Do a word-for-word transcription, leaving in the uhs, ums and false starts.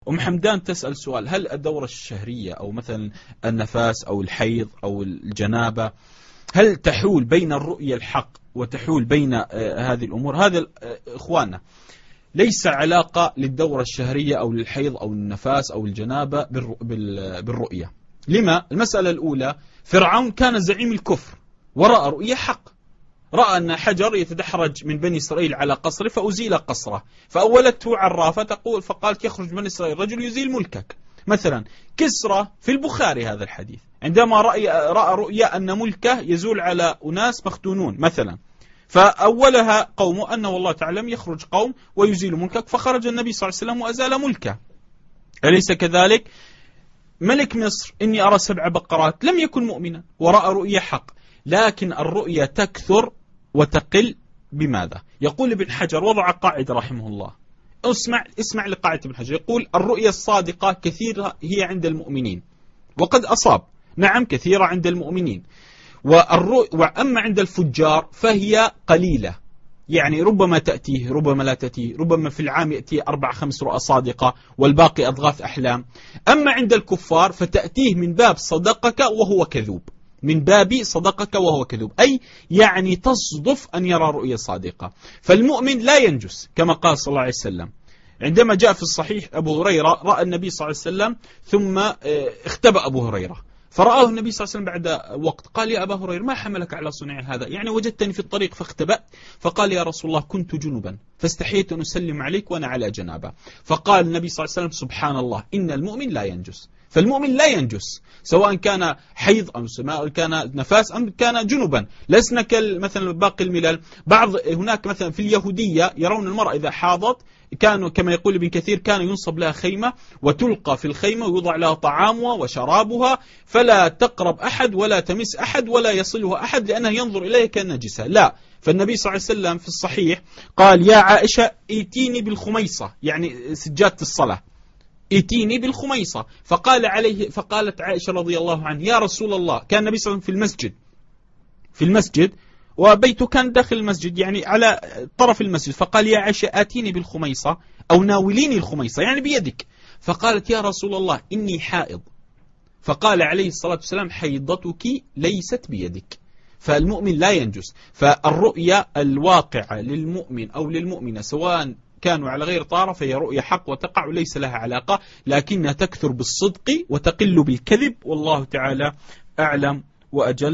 أم حمدان تسأل سؤال: هل الدورة الشهرية أو مثلا النفاس أو الحيض أو الجنابة هل تحول بين الرؤية الحق وتحول بين هذه الأمور؟ هذا إخواننا ليس علاقة للدورة الشهرية أو للحيض أو النفاس أو الجنابة بالرؤية. لما؟ المسألة الأولى، فرعون كان زعيم الكفر ورأى رؤية حق، رأى أن حجر يتدحرج من بني إسرائيل على قصره فأزيل قصره، فأولته عرافة تقول فقالت يخرج من إسرائيل رجل يزيل ملكك. مثلا كسرى في البخاري هذا الحديث عندما رأى, رأى رؤيا أن ملكه يزول على أناس مختونون مثلا، فأولها قوم أن والله تعالى يخرج قوم ويزيل ملكك، فخرج النبي صلى الله عليه وسلم وأزال ملكه. أليس كذلك؟ ملك مصر إني أرى سبع بقرات لم يكن مؤمنا ورأى رؤيا حق، لكن الرؤيا تكثر وتقل. بماذا؟ يقول ابن حجر وضع قاعدة رحمه الله، اسمع اسمع لقاعدة ابن حجر، يقول الرؤيا الصادقة كثيرة هي عند المؤمنين، وقد أصاب، نعم كثيرة عند المؤمنين، وأما عند الفجار فهي قليلة، يعني ربما تأتيه ربما لا تأتيه، ربما في العام يأتيه أربع خمس رؤى صادقة والباقي أضغاث أحلام. أما عند الكفار فتأتيه من باب صدقك وهو كذوب، من باب صدقك وهو كذوب، أي يعني تصدف أن يرى رؤية صادقة. فالمؤمن لا ينجس كما قال صلى الله عليه وسلم، عندما جاء في الصحيح أبو هريرة رأى النبي صلى الله عليه وسلم ثم اختبأ أبو هريرة، فرآه النبي صلى الله عليه وسلم بعد وقت قال يا أبا هريرة ما حملك على صنع هذا؟ يعني وجدتني في الطريق فاختبأت. فقال يا رسول الله كنت جنبا فاستحييت أن أسلم عليك وأنا على جنابة. فقال النبي صلى الله عليه وسلم سبحان الله إن المؤمن لا ينجس. فالمؤمن لا ينجس سواء كان حيض أو سماء كان نفاس أم كان جنبا، لسنا كمثلا باقي الملل. بعض هناك مثلا في اليهودية يرون المرأة إذا حاضت كانوا كما يقول ابن كثير كان ينصب لها خيمة وتلقى في الخيمة ويوضع لها طعامها وشرابها فلا تقرب أحد ولا تمس أحد ولا يصلها أحد لأنه ينظر إليها كالنجسة. لا، فالنبي صلى الله عليه وسلم في الصحيح قال يا عائشة ائتيني بالخميصة، يعني سجادة الصلاة، ائتيني بالخميصة. فقال عليه فقالت عائشة رضي الله عنها يا رسول الله، كان النبي صلى الله عليه وسلم في المسجد في المسجد وبيته كان داخل المسجد يعني على طرف المسجد، فقال يا عائشة آتيني بالخميصة أو ناوليني الخميصة يعني بيدك. فقالت يا رسول الله إني حائض. فقال عليه الصلاة والسلام حيضتك ليست بيدك. فالمؤمن لا ينجس. فالرؤيا الواقعة للمؤمن أو للمؤمنة سواء كانوا على غير طارة فهي رؤيا حق وتقع وليس لها علاقة، لكنها تكثر بالصدق وتقل بالكذب، والله تعالى أعلم وأجل.